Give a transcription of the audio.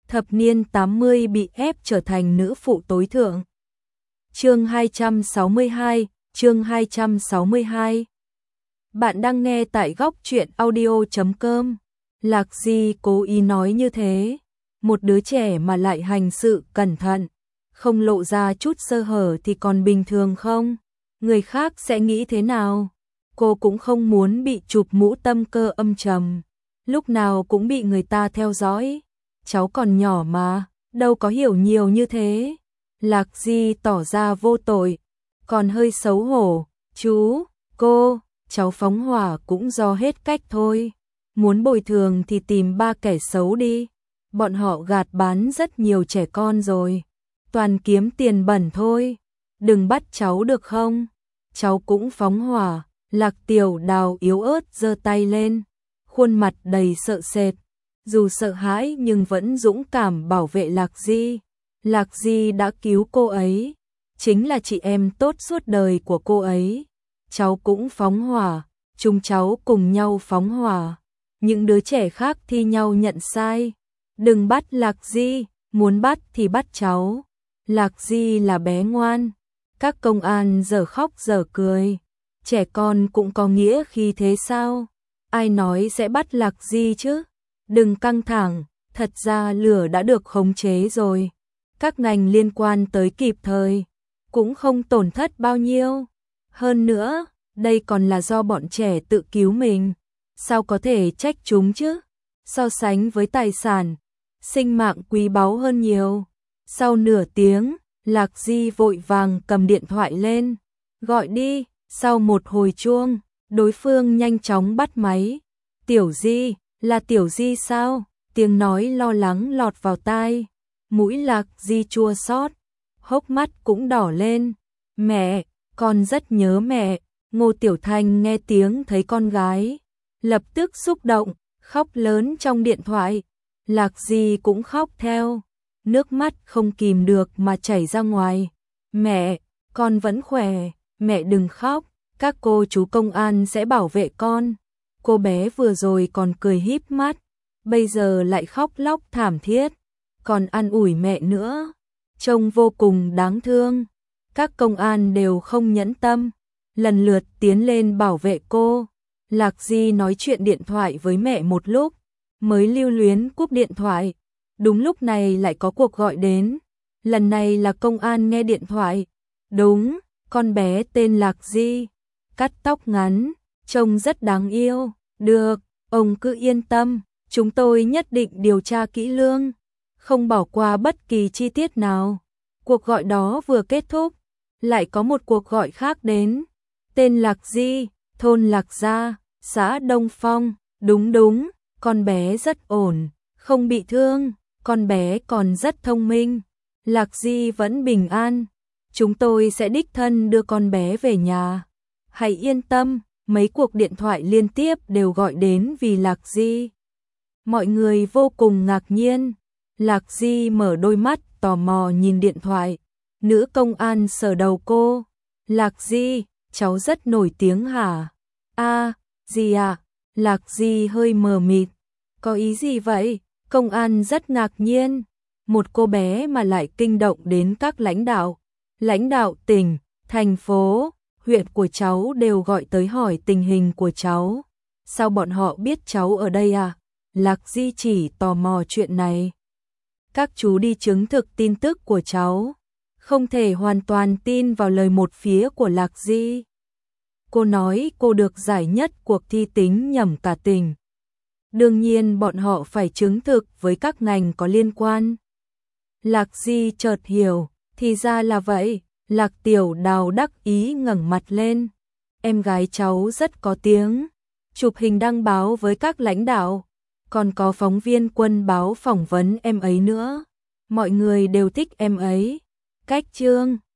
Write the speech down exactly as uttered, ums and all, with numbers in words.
thập niên tám mươi bị ép trở thành nữ phụ tối thượng. Chương hai trăm sáu mươi hai, chương hai trăm sáu mươi hai. Bạn đang nghe tại góc truyện audio chấm com. Lạc Di cố ý nói như thế, một đứa trẻ mà lại hành sự cẩn thận, không lộ ra chút sơ hở thì còn bình thường không? Người khác sẽ nghĩ thế nào? Cô cũng không muốn bị chụp mũ tâm cơ âm trầm, lúc nào cũng bị người ta theo dõi. Cháu còn nhỏ mà, đâu có hiểu nhiều như thế. Lạc Di tỏ ra vô tội, còn hơi xấu hổ. Chú, cô, cháu phóng hỏa cũng do hết cách thôi. Muốn bồi thường thì tìm ba kẻ xấu đi. Bọn họ gạt bán rất nhiều trẻ con rồi. Toàn kiếm tiền bẩn thôi. Đừng bắt cháu được không? Cháu cũng phóng hỏa. Lạc Tiểu Đào yếu ớt giơ tay lên, khuôn mặt đầy sợ sệt. Dù sợ hãi nhưng vẫn dũng cảm bảo vệ Lạc Di. Lạc Di đã cứu cô ấy, chính là chị em tốt suốt đời của cô ấy. Cháu cũng phóng hỏa, chúng cháu cùng nhau phóng hỏa. Những đứa trẻ khác thi nhau nhận sai. Đừng bắt Lạc Di, muốn bắt thì bắt cháu. Lạc Di là bé ngoan. Các công an giờ khóc giờ cười. Trẻ con cũng có nghĩa khi thế sao? Ai nói sẽ bắt Lạc Di chứ? Đừng căng thẳng, thật ra lửa đã được khống chế rồi. Các ngành liên quan tới kịp thời, cũng không tổn thất bao nhiêu. Hơn nữa, đây còn là do bọn trẻ tự cứu mình. Sao có thể trách chúng chứ? So sánh với tài sản, sinh mạng quý báu hơn nhiều. Sau nửa tiếng, Lạc Di vội vàng cầm điện thoại lên. Gọi đi, sau một hồi chuông, đối phương nhanh chóng bắt máy. Tiểu Di, là Tiểu Di sao? Tiếng nói lo lắng lọt vào tai. Mũi Lạc Di chua xót, hốc mắt cũng đỏ lên. Mẹ, con rất nhớ mẹ. Ngô Tiểu Thanh nghe tiếng thấy con gái, lập tức xúc động, khóc lớn trong điện thoại. Lạc Di cũng khóc theo, nước mắt không kìm được mà chảy ra ngoài. Mẹ, con vẫn khỏe, mẹ đừng khóc, các cô chú công an sẽ bảo vệ con. Cô bé vừa rồi còn cười híp mắt, bây giờ lại khóc lóc thảm thiết, còn an ủi mẹ nữa, trông vô cùng đáng thương. Các công an đều không nhẫn tâm, lần lượt tiến lên bảo vệ cô. Lạc Di nói chuyện điện thoại với mẹ một lúc, mới lưu luyến cúp điện thoại. Đúng lúc này lại có cuộc gọi đến, lần này là công an nghe điện thoại. Đúng, con bé tên Lạc Di, cắt tóc ngắn, trông rất đáng yêu. Được, ông cứ yên tâm, chúng tôi nhất định điều tra kỹ lưỡng, không bỏ qua bất kỳ chi tiết nào. Cuộc gọi đó vừa kết thúc, lại có một cuộc gọi khác đến. Tên Lạc Di, thôn Lạc Gia, xã Đông Phong. Đúng đúng, con bé rất ổn, không bị thương, con bé còn rất thông minh. Lạc Di vẫn bình an, chúng tôi sẽ đích thân đưa con bé về nhà. Hãy yên tâm. Mấy cuộc điện thoại liên tiếp đều gọi đến vì Lạc Di. Mọi người vô cùng ngạc nhiên. Lạc Di mở đôi mắt tò mò nhìn điện thoại. Nữ công an sờ đầu cô. Lạc Di, cháu rất nổi tiếng hả? À, gì à? Lạc Di hơi mờ mịt. Có ý gì vậy? Công an rất ngạc nhiên. Một cô bé mà lại kinh động đến các lãnh đạo. Lãnh đạo tỉnh, thành phố, huyện của cháu đều gọi tới hỏi tình hình của cháu. Sao bọn họ biết cháu ở đây à? Lạc Di chỉ tò mò chuyện này. Các chú đi chứng thực tin tức của cháu, không thể hoàn toàn tin vào lời một phía của Lạc Di. Cô nói cô được giải nhất cuộc thi tính nhẩm cả tỉnh. Đương nhiên bọn họ phải chứng thực với các ngành có liên quan. Lạc Di chợt hiểu, thì ra là vậy. Lạc Tiểu Đào đắc ý ngẩng mặt lên. Em gái cháu rất có tiếng, chụp hình đăng báo với các lãnh đạo, còn có phóng viên Quân báo phỏng vấn em ấy nữa. Mọi người đều thích em ấy. Cách chương